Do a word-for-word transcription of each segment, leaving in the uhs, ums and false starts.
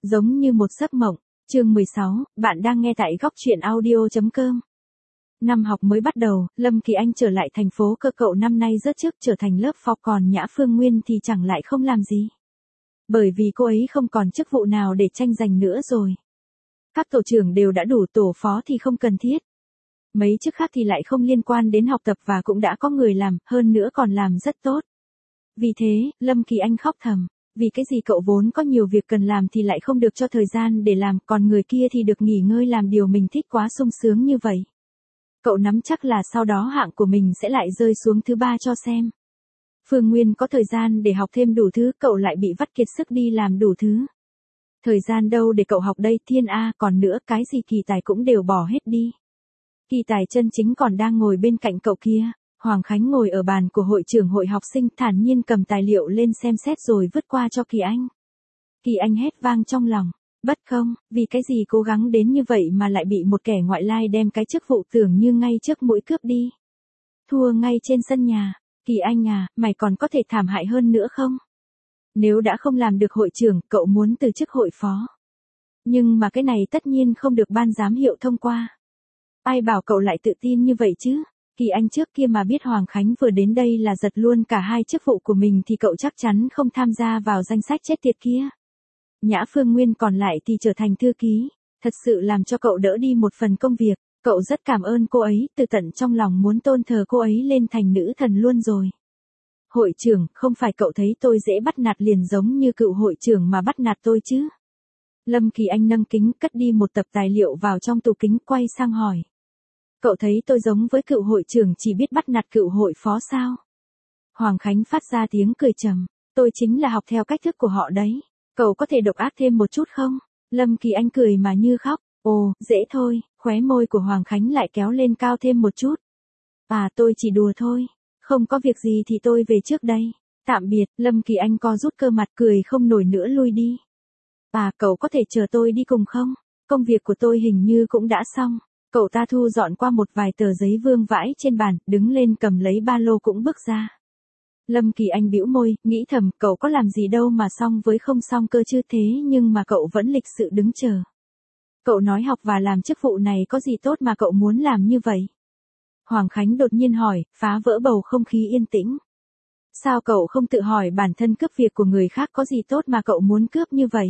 Giống như một giấc mộng. Chương mười sáu, bạn đang nghe tại góc truyện audio chấm com. Năm học mới bắt đầu, Lâm Kỳ Anh trở lại thành phố cơ cậu năm nay rớt trước trở thành lớp phó, còn Nhã Phương Nguyên thì chẳng lại không làm gì. Bởi vì cô ấy không còn chức vụ nào để tranh giành nữa rồi. Các tổ trưởng đều đã đủ, tổ phó thì không cần thiết. Mấy chức khác thì lại không liên quan đến học tập và cũng đã có người làm, hơn nữa còn làm rất tốt. Vì thế, Lâm Kỳ Anh khóc thầm. Vì cái gì cậu vốn có nhiều việc cần làm thì lại không được cho thời gian để làm, còn người kia thì được nghỉ ngơi làm điều mình thích, quá sung sướng như vậy. Cậu nắm chắc là sau đó hạng của mình sẽ lại rơi xuống thứ ba cho xem. Phương Nguyên có thời gian để học thêm đủ thứ, cậu lại bị vắt kiệt sức đi làm đủ thứ. Thời gian đâu để cậu học đây, thiên a, còn nữa cái gì Kỳ Tài cũng đều bỏ hết đi. Kỳ Tài chân chính còn đang ngồi bên cạnh cậu kia. Hoàng Khánh ngồi ở bàn của hội trưởng hội học sinh, thản nhiên cầm tài liệu lên xem xét rồi vứt qua cho Kỳ Anh. Kỳ Anh hét vang trong lòng, bất công, vì cái gì cố gắng đến như vậy mà lại bị một kẻ ngoại lai đem cái chức vụ tưởng như ngay trước mũi cướp đi. Thua ngay trên sân nhà. Kỳ Anh à, mày còn có thể thảm hại hơn nữa không? Nếu đã không làm được hội trưởng, cậu muốn từ chức hội phó. Nhưng mà cái này tất nhiên không được ban giám hiệu thông qua. Ai bảo cậu lại tự tin như vậy chứ? Kỳ Anh trước kia mà biết Hoàng Khánh vừa đến đây là giật luôn cả hai chức vụ của mình thì cậu chắc chắn không tham gia vào danh sách chết tiệt kia. Nhã Phương Nguyên còn lại thì trở thành thư ký, thật sự làm cho cậu đỡ đi một phần công việc, cậu rất cảm ơn cô ấy, từ tận trong lòng muốn tôn thờ cô ấy lên thành nữ thần luôn rồi. Hội trưởng, không phải cậu thấy tôi dễ bắt nạt liền giống như cựu hội trưởng mà bắt nạt tôi chứ? Lâm Kỳ Anh nâng kính cất đi một tập tài liệu vào trong tủ kính, quay sang hỏi. Cậu thấy tôi giống với cựu hội trưởng chỉ biết bắt nạt cựu hội phó sao? Hoàng Khánh phát ra tiếng cười trầm, tôi chính là học theo cách thức của họ đấy. Cậu có thể độc ác thêm một chút không? Lâm Kỳ Anh cười mà như khóc, ồ, dễ thôi, khóe môi của Hoàng Khánh lại kéo lên cao thêm một chút. À, tôi chỉ đùa thôi, không có việc gì thì tôi về trước đây. Tạm biệt. Lâm Kỳ Anh co rút cơ mặt, cười không nổi nữa lui đi. À, cậu có thể chờ tôi đi cùng không? Công việc của tôi hình như cũng đã xong. Cậu ta thu dọn qua một vài tờ giấy vương vãi trên bàn, đứng lên cầm lấy ba lô cũng bước ra. Lâm Kỳ Anh bĩu môi, nghĩ thầm, cậu có làm gì đâu mà xong với không xong cơ chứ, thế nhưng mà cậu vẫn lịch sự đứng chờ. Cậu nói học và làm chức vụ này có gì tốt mà cậu muốn làm như vậy? Hoàng Khánh đột nhiên hỏi, phá vỡ bầu không khí yên tĩnh. Sao cậu không tự hỏi bản thân cướp việc của người khác có gì tốt mà cậu muốn cướp như vậy?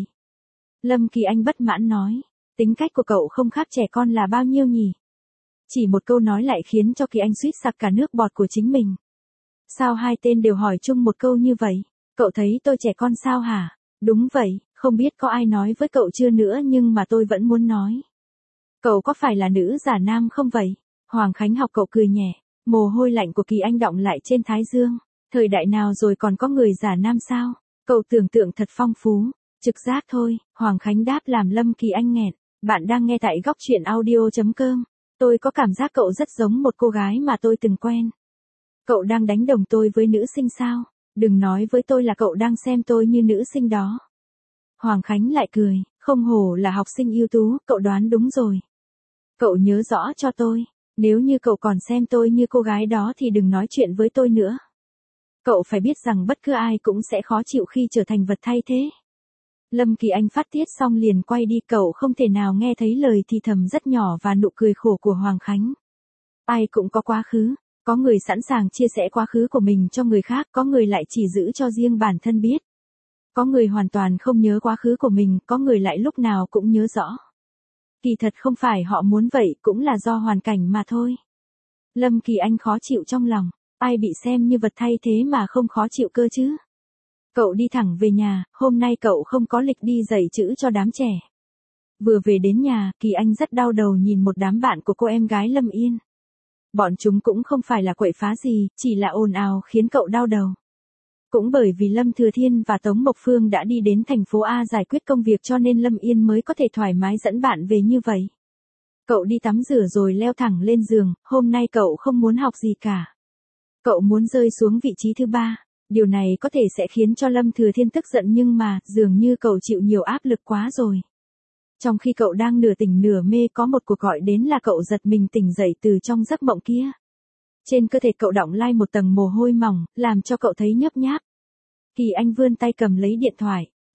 Lâm Kỳ Anh bất mãn nói. Tính cách của cậu không khác trẻ con là bao nhiêu nhỉ? Chỉ một câu nói lại khiến cho Kỳ Anh suýt sặc cả nước bọt của chính mình. Sao hai tên đều hỏi chung một câu như vậy? Cậu thấy tôi trẻ con sao hả? Đúng vậy, không biết có ai nói với cậu chưa nữa nhưng mà tôi vẫn muốn nói. Cậu có phải là nữ giả nam không vậy? Hoàng Khánh học cậu cười nhẹ, mồ hôi lạnh của Kỳ Anh đọng lại trên thái dương. Thời đại nào rồi còn có người giả nam sao? Cậu tưởng tượng thật phong phú. Trực giác thôi, Hoàng Khánh đáp làm Lâm Kỳ Anh nghẹn. Bạn đang nghe tại góc truyện audio chấm com. Tôi có cảm giác cậu rất giống một cô gái mà tôi từng quen. Cậu đang đánh đồng tôi với nữ sinh sao? Đừng nói với tôi là cậu đang xem tôi như nữ sinh đó. Hoàng Khánh lại cười, không hổ là học sinh ưu tú, cậu đoán đúng rồi. Cậu nhớ rõ cho tôi, nếu như cậu còn xem tôi như cô gái đó thì đừng nói chuyện với tôi nữa. Cậu phải biết rằng bất cứ ai cũng sẽ khó chịu khi trở thành vật thay thế. Lâm Kỳ Anh phát tiết xong liền quay đi, cậu không thể nào nghe thấy lời thì thầm rất nhỏ và nụ cười khổ của Hoàng Khánh. Ai cũng có quá khứ, có người sẵn sàng chia sẻ quá khứ của mình cho người khác, có người lại chỉ giữ cho riêng bản thân biết. Có người hoàn toàn không nhớ quá khứ của mình, có người lại lúc nào cũng nhớ rõ. Kỳ thật không phải họ muốn vậy, cũng là do hoàn cảnh mà thôi. Lâm Kỳ Anh khó chịu trong lòng, ai bị xem như vật thay thế mà không khó chịu cơ chứ? Cậu đi thẳng về nhà, hôm nay cậu không có lịch đi dạy chữ cho đám trẻ. Vừa về đến nhà, Kỳ Anh rất đau đầu nhìn một đám bạn của cô em gái Lâm Yên. Bọn chúng cũng không phải là quậy phá gì, chỉ là ồn ào khiến cậu đau đầu. Cũng bởi vì Lâm Thừa Thiên và Tống Mộc Phương đã đi đến thành phố A giải quyết công việc cho nên Lâm Yên mới có thể thoải mái dẫn bạn về như vậy. Cậu đi tắm rửa rồi leo thẳng lên giường, hôm nay cậu không muốn học gì cả. Cậu muốn rơi xuống vị trí thứ ba. Điều này có thể sẽ khiến cho Lâm Thừa Thiên tức giận nhưng mà, dường như cậu chịu nhiều áp lực quá rồi. Trong khi cậu đang nửa tỉnh nửa mê có một cuộc gọi đến là cậu giật mình tỉnh dậy từ trong giấc mộng kia. Trên cơ thể cậu đọng lai một tầng mồ hôi mỏng, làm cho cậu thấy nhấp nháp. Kỳ Anh vươn tay cầm lấy điện thoại.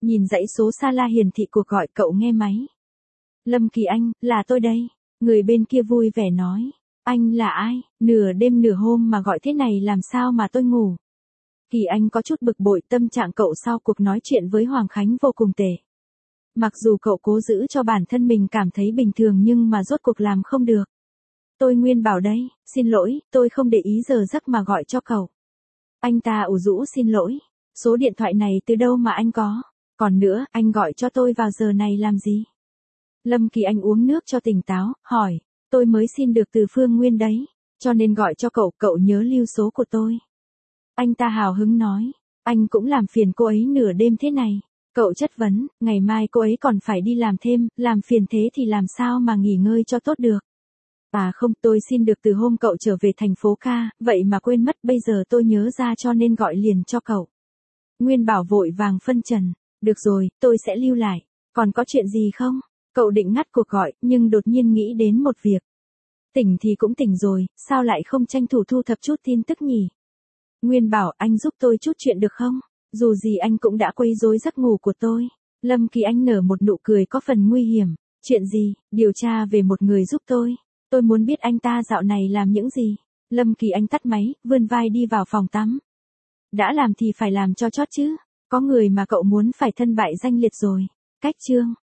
Nhìn dãy số Sala hiển thị cuộc gọi, cậu nghe máy. Lâm Kỳ Anh, là tôi đây. Người bên kia vui vẻ nói. Anh là ai? Nửa đêm nửa hôm mà gọi thế này làm sao mà tôi ngủ? Kỳ Anh có chút bực bội, tâm trạng cậu sau cuộc nói chuyện với Hoàng Khánh vô cùng tệ. Mặc dù cậu cố giữ cho bản thân mình cảm thấy bình thường nhưng mà rốt cuộc làm không được. Tôi Nguyên Bảo đây, xin lỗi, tôi không để ý giờ giấc mà gọi cho cậu. Anh ta ủ rũ xin lỗi. Số điện thoại này từ đâu mà anh có? Còn nữa, anh gọi cho tôi vào giờ này làm gì? Lâm Kỳ Anh uống nước cho tỉnh táo, hỏi. Tôi mới xin được từ Phương Nguyên đấy, cho nên gọi cho cậu, cậu nhớ lưu số của tôi. Anh ta hào hứng nói. Anh cũng làm phiền cô ấy nửa đêm thế này. Cậu chất vấn, ngày mai cô ấy còn phải đi làm thêm, làm phiền thế thì làm sao mà nghỉ ngơi cho tốt được. À không, tôi xin được từ hôm cậu trở về thành phố ca, vậy mà quên mất, bây giờ tôi nhớ ra cho nên gọi liền cho cậu. Nguyên Bảo vội vàng phân trần. Được rồi, tôi sẽ lưu lại. Còn có chuyện gì không? Cậu định ngắt cuộc gọi, nhưng đột nhiên nghĩ đến một việc. Tỉnh thì cũng tỉnh rồi, sao lại không tranh thủ thu thập chút tin tức nhỉ? Nguyên Bảo, anh giúp tôi chút chuyện được không? Dù gì anh cũng đã quấy rối giấc ngủ của tôi. Lâm Kỳ Anh nở một nụ cười có phần nguy hiểm. Chuyện gì? Điều tra về một người giúp tôi. Tôi muốn biết anh ta dạo này làm những gì. Lâm Kỳ Anh tắt máy, vươn vai đi vào phòng tắm. Đã làm thì phải làm cho chót chứ. Có người mà cậu muốn phải thân bại danh liệt rồi. Cách chương.